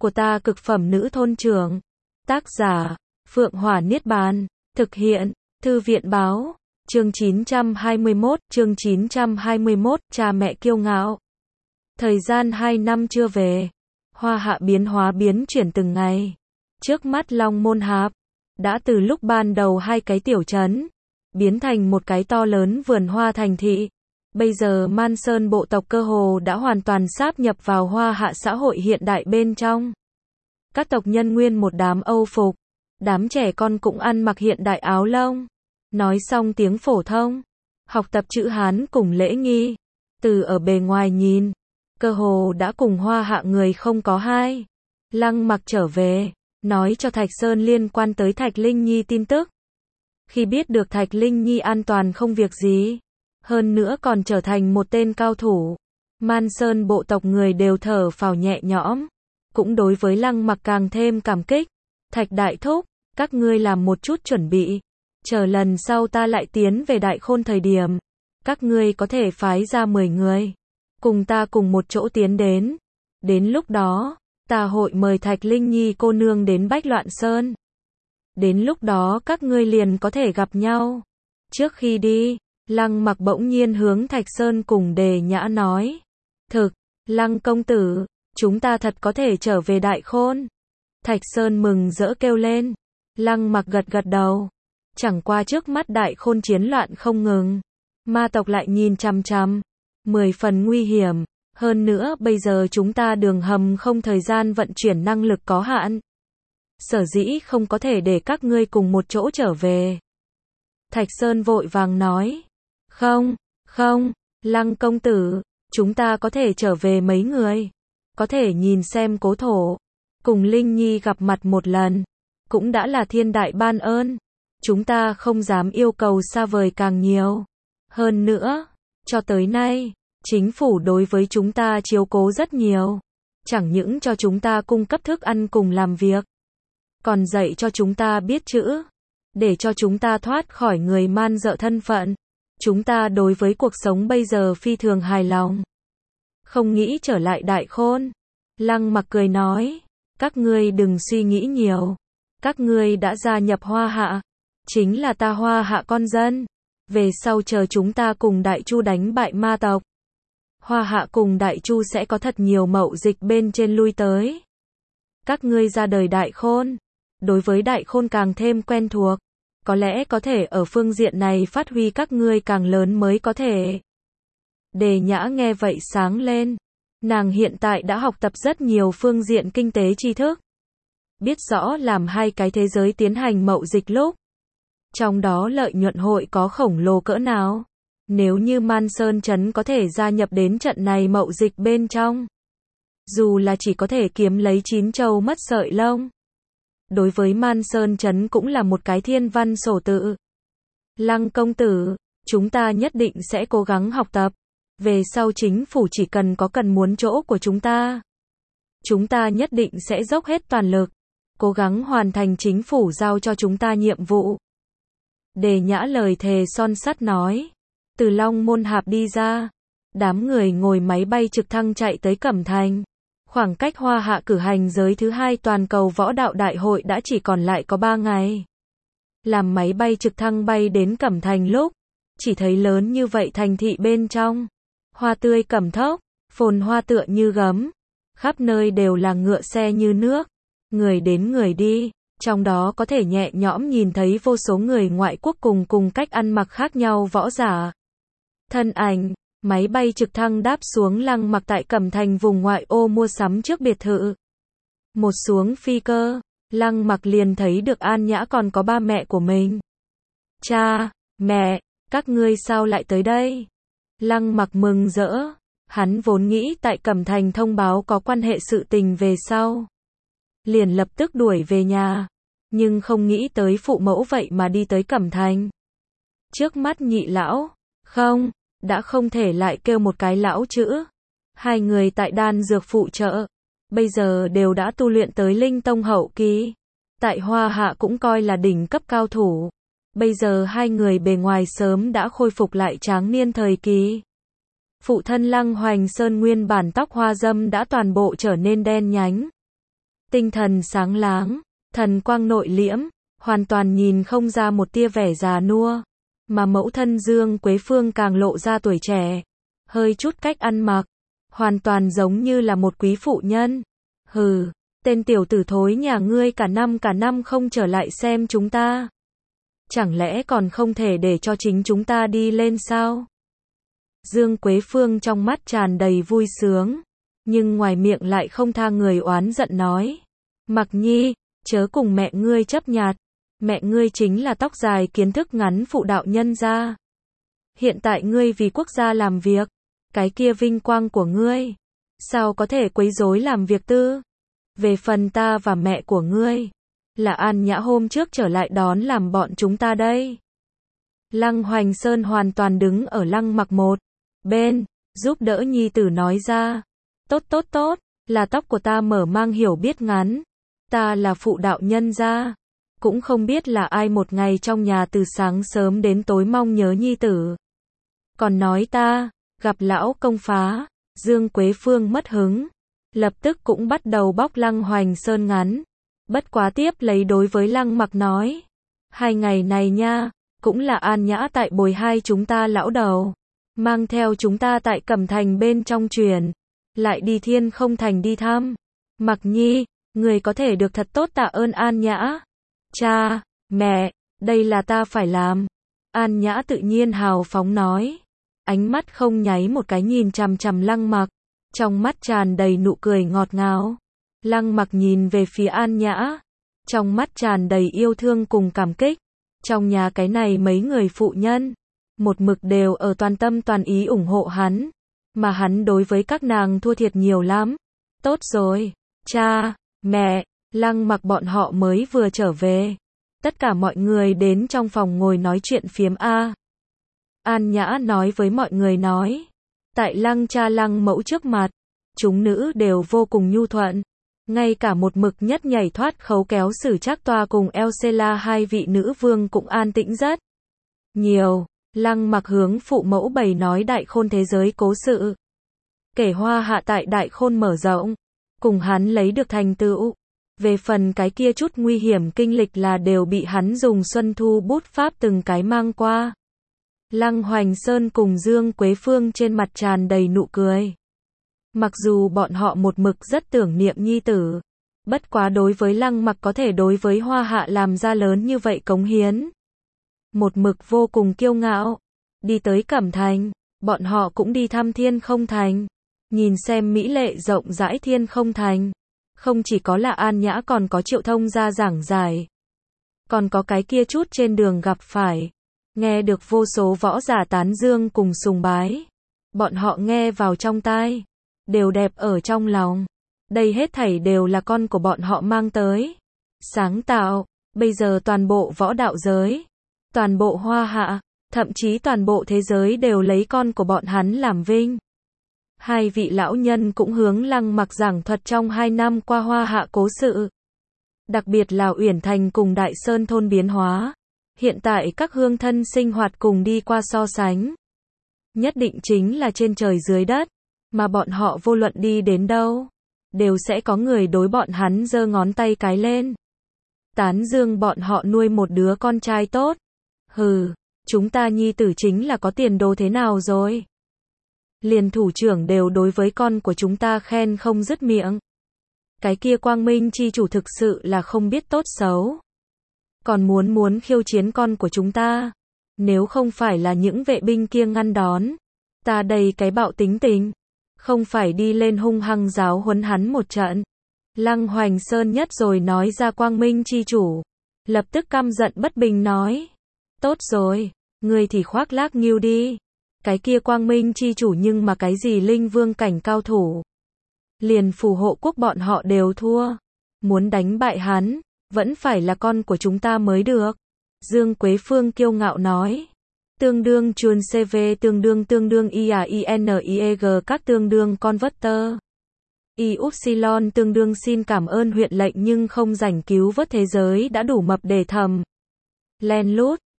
của ta cực phẩm nữ thôn trưởng. Tác giả, Phượng Hỏa Niết Bàn. Thực hiện, Thư viện báo. Chương 921, cha mẹ kiêu ngạo. Thời gian 2 năm chưa về. Hoa Hạ biến hóa biến chuyển từng ngày. Trước mắt Long Môn Hạp, đã từ lúc ban đầu 2 cái tiểu trấn, biến thành một cái to lớn vườn hoa thành thị. Bây giờ Man Sơn bộ tộc cơ hồ đã hoàn toàn sáp nhập vào Hoa Hạ xã hội hiện đại bên trong. Các tộc nhân nguyên một đám Âu phục, đám trẻ con cũng ăn mặc hiện đại áo lông, nói xong tiếng phổ thông, học tập chữ Hán cùng lễ nghi. Từ ở bề ngoài nhìn, cơ hồ đã cùng Hoa Hạ người không có hai. Lăng Mặc trở về, nói cho Thạch Sơn liên quan tới Thạch Linh Nhi tin tức. Khi biết được Thạch Linh Nhi an toàn không việc gì, hơn nữa còn trở thành một tên cao thủ, Man Sơn bộ tộc người đều thở phào nhẹ nhõm, cũng đối với Lăng Mặc càng thêm cảm kích. Thạch đại thúc, các ngươi làm một chút chuẩn bị, chờ lần sau ta lại tiến về Đại Khôn thời điểm, các ngươi có thể phái ra 10 người, cùng ta cùng một chỗ tiến đến. Đến lúc đó, ta hội mời Thạch Linh Nhi cô nương đến Bách Loạn Sơn. Đến lúc đó các ngươi liền có thể gặp nhau. Trước khi đi, Lăng Mặc bỗng nhiên hướng Thạch Sơn cùng Đề Nhã nói. Thực, Lăng công tử, chúng ta thật có thể trở về Đại Khôn. Thạch Sơn mừng rỡ kêu lên. Lăng Mặc gật gật đầu. Chẳng qua trước mắt Đại Khôn chiến loạn không ngừng. Ma tộc lại nhìn chằm chằm. 10 phần nguy hiểm. Hơn nữa bây giờ chúng ta đường hầm không thời gian vận chuyển năng lực có hạn. Sở dĩ không có thể để các ngươi cùng một chỗ trở về. Thạch Sơn vội vàng nói. Không, Lăng công tử, chúng ta có thể trở về mấy người. Có thể nhìn xem cố thổ. Cùng Linh Nhi gặp mặt một lần. Cũng đã là thiên đại ban ơn. Chúng ta không dám yêu cầu xa vời càng nhiều. Hơn nữa, cho tới nay, chính phủ đối với chúng ta chiếu cố rất nhiều. Chẳng những cho chúng ta cung cấp thức ăn cùng làm việc, còn dạy cho chúng ta biết chữ, để cho chúng ta thoát khỏi người man dợ thân phận. Chúng ta đối với cuộc sống bây giờ phi thường hài lòng. Không nghĩ trở lại Đại Khôn. Lăng Mặc cười nói, các ngươi đừng suy nghĩ nhiều. Các ngươi đã gia nhập Hoa Hạ, chính là ta Hoa Hạ con dân. Về sau chờ chúng ta cùng Đại Chu đánh bại ma tộc, Hoa Hạ cùng Đại Chu sẽ có thật nhiều mậu dịch bên trên lui tới. Các ngươi ra đời Đại Khôn, đối với Đại Khôn càng thêm quen thuộc, có lẽ có thể ở phương diện này phát huy các ngươi càng lớn mới có thể. Đề Nhã nghe vậy sáng lên, nàng hiện tại đã học tập rất nhiều phương diện kinh tế tri thức, biết rõ làm 2 cái thế giới tiến hành mậu dịch lúc, trong đó lợi nhuận hội có khổng lồ cỡ nào. Nếu như Man Sơn Trấn có thể gia nhập đến trận này mậu dịch bên trong, dù là chỉ có thể kiếm lấy 9 châu mất sợi lông, đối với Man Sơn Trấn cũng là một cái thiên văn sổ tự. Lăng công tử, chúng ta nhất định sẽ cố gắng học tập. Về sau chính phủ chỉ cần có cần muốn chỗ của chúng ta nhất định sẽ dốc hết toàn lực, cố gắng hoàn thành chính phủ giao cho chúng ta nhiệm vụ. Đề Nhã lời thề son sắt nói. Từ Long Môn Hạp đi ra, đám người ngồi máy bay trực thăng chạy tới Cẩm Thành. Khoảng cách Hoa Hạ cử hành giới thứ 2 toàn cầu võ đạo đại hội đã chỉ còn lại có 3 ngày. Làm máy bay trực thăng bay đến Cẩm Thành lúc, chỉ thấy lớn như vậy thành thị bên trong. Hoa tươi cẩm thốc, phồn hoa tựa như gấm. Khắp nơi đều là ngựa xe như nước. Người đến người đi, trong đó có thể nhẹ nhõm nhìn thấy vô số người ngoại quốc cùng cách ăn mặc khác nhau võ giả. Thân ảnh, máy bay trực thăng đáp xuống Lăng Mặc tại Cẩm Thành vùng ngoại ô mua sắm trước biệt thự. Một xuống phi cơ, Lăng Mặc liền thấy được An Nhã còn có ba mẹ của mình. Cha, mẹ, các ngươi sao lại tới đây? Lăng Mặc mừng rỡ, hắn vốn nghĩ tại Cẩm Thành thông báo có quan hệ sự tình về sau, liền lập tức đuổi về nhà, nhưng không nghĩ tới phụ mẫu vậy mà đi tới Cẩm Thành. Trước mắt nhị lão, đã không thể lại kêu một cái lão chữ. 2 người tại đan dược phụ trợ, bây giờ đều đã tu luyện tới linh tông hậu kỳ. Tại Hoa Hạ cũng coi là đỉnh cấp cao thủ. Bây giờ 2 người bề ngoài sớm đã khôi phục lại tráng niên thời kỳ. Phụ thân Lăng Hoành Sơn nguyên bản tóc hoa dâm đã toàn bộ trở nên đen nhánh. Tinh thần sáng láng, thần quang nội liễm, hoàn toàn nhìn không ra một tia vẻ già nua, mà mẫu thân Dương Quế Phương càng lộ ra tuổi trẻ, hơi chút cách ăn mặc, hoàn toàn giống như là một quý phụ nhân. Hừ, tên tiểu tử thối nhà ngươi cả năm không trở lại xem chúng ta. Chẳng lẽ còn không thể để cho chính chúng ta đi lên sao? Dương Quế Phương trong mắt tràn đầy vui sướng, nhưng ngoài miệng lại không tha người oán giận nói. Mặc Nhi, chớ cùng mẹ ngươi chấp nhặt, mẹ ngươi chính là tóc dài kiến thức ngắn phụ đạo nhân gia. Hiện tại ngươi vì quốc gia làm việc, cái kia vinh quang của ngươi, sao có thể quấy rối làm việc tư? Về phần ta và mẹ của ngươi, là An Nhã hôm trước trở lại đón làm bọn chúng ta đây. Lăng Hoành Sơn hoàn toàn đứng ở Lăng Mặc một bên, giúp đỡ nhi tử nói ra. Tốt, là tóc của ta mở mang hiểu biết ngắn. Ta là phụ đạo nhân gia, cũng không biết là ai một ngày trong nhà từ sáng sớm đến tối mong nhớ nhi tử. Còn nói ta, gặp lão công phá, Dương Quế Phương mất hứng, lập tức cũng bắt đầu bóc Lăng Hoành Sơn ngắn. Bất quá tiếp lấy đối với Lăng Mặc nói, 2 ngày này nha, cũng là An Nhã tại bồi hai chúng ta lão đầu, mang theo chúng ta tại Cẩm Thành bên trong truyền, lại đi Thiên Không Thành đi thăm. Mặc Nhi, người có thể được thật tốt tạ ơn An Nhã. Cha, mẹ, đây là ta phải làm. An Nhã tự nhiên hào phóng nói, ánh mắt không nháy một cái nhìn chằm chằm Lăng Mặc, trong mắt tràn đầy nụ cười ngọt ngào. Lăng Mặc nhìn về phía An Nhã, trong mắt tràn đầy yêu thương cùng cảm kích. Trong nhà cái này mấy người phụ nhân, một mực đều ở toàn tâm toàn ý ủng hộ hắn, mà hắn đối với các nàng thua thiệt nhiều lắm. Tốt rồi, cha, mẹ, Lăng Mặc bọn họ mới vừa trở về. Tất cả mọi người đến trong phòng ngồi nói chuyện phiếm a. An Nhã nói với mọi người nói, tại Lăng cha Lăng mẫu trước mặt, chúng nữ đều vô cùng nhu thuận. Ngay cả một mực nhất nhảy thoát khấu kéo Sử Trác Toa cùng Elsela hai vị nữ vương cũng an tĩnh rất nhiều. Lăng Mặc hướng phụ mẫu bày nói Đại Khôn thế giới cố sự, kể Hoa Hạ tại Đại Khôn mở rộng, cùng hắn lấy được thành tựu. Về phần cái kia chút nguy hiểm kinh lịch là đều bị hắn dùng xuân thu bút pháp từng cái mang qua. Lăng Hoành Sơn cùng Dương Quế Phương trên mặt tràn đầy nụ cười. Mặc dù bọn họ một mực rất tưởng niệm nhi tử, bất quá đối với Lăng Mặc có thể đối với Hoa Hạ làm ra lớn như vậy cống hiến, một mực vô cùng kiêu ngạo. Đi tới Cẩm Thành, bọn họ cũng đi thăm Thiên Không Thành, nhìn xem mỹ lệ rộng rãi Thiên Không Thành. Không chỉ có là An Nhã còn có Triệu Thông ra giảng giải, còn có cái kia chút trên đường gặp phải, nghe được vô số võ giả tán dương cùng sùng bái. Bọn họ nghe vào trong tai, đều đẹp ở trong lòng. Đây hết thảy đều là con của bọn họ mang tới. Sáng tạo, bây giờ toàn bộ võ đạo giới, toàn bộ Hoa Hạ, thậm chí toàn bộ thế giới đều lấy con của bọn hắn làm vinh. Hai vị lão nhân cũng hướng Lăng Mặc giảng thuật trong 2 năm qua Hoa Hạ cố sự. Đặc biệt là Uyển Thành cùng Đại Sơn thôn biến hóa. Hiện tại các hương thân sinh hoạt cùng đi qua so sánh. Nhất định chính là trên trời dưới đất. Mà bọn họ vô luận đi đến đâu, đều sẽ có người đối bọn hắn giơ ngón tay cái lên. Tán dương bọn họ nuôi một đứa con trai tốt. Hừ, chúng ta nhi tử chính là có tiền đồ thế nào rồi. Liền thủ trưởng đều đối với con của chúng ta khen không dứt miệng. Cái kia Quang Minh chi chủ thực sự là không biết tốt xấu. Còn muốn khiêu chiến con của chúng ta. Nếu không phải là những vệ binh kia ngăn đón, ta đầy cái bạo tính tình, không phải đi lên hung hăng giáo huấn hắn một trận. Lăng Hoành Sơn nhất rồi nói ra Quang Minh chi chủ, lập tức căm giận bất bình nói. Tốt rồi, ngươi thì khoác lác nghiêu đi. Cái kia Quang Minh chi chủ nhưng mà cái gì linh vương cảnh cao thủ. Liền phù hộ quốc bọn họ đều thua. Muốn đánh bại hắn, vẫn phải là con của chúng ta mới được. Dương Quế Phương kiêu ngạo nói. Tương đương chuồn CV tương đương IAINIEG các tương đương converter. Yupsilon tương đương xin cảm ơn huyện lệnh nhưng không rảnh cứu vớt thế giới đã đủ mập để thầm. Len lút,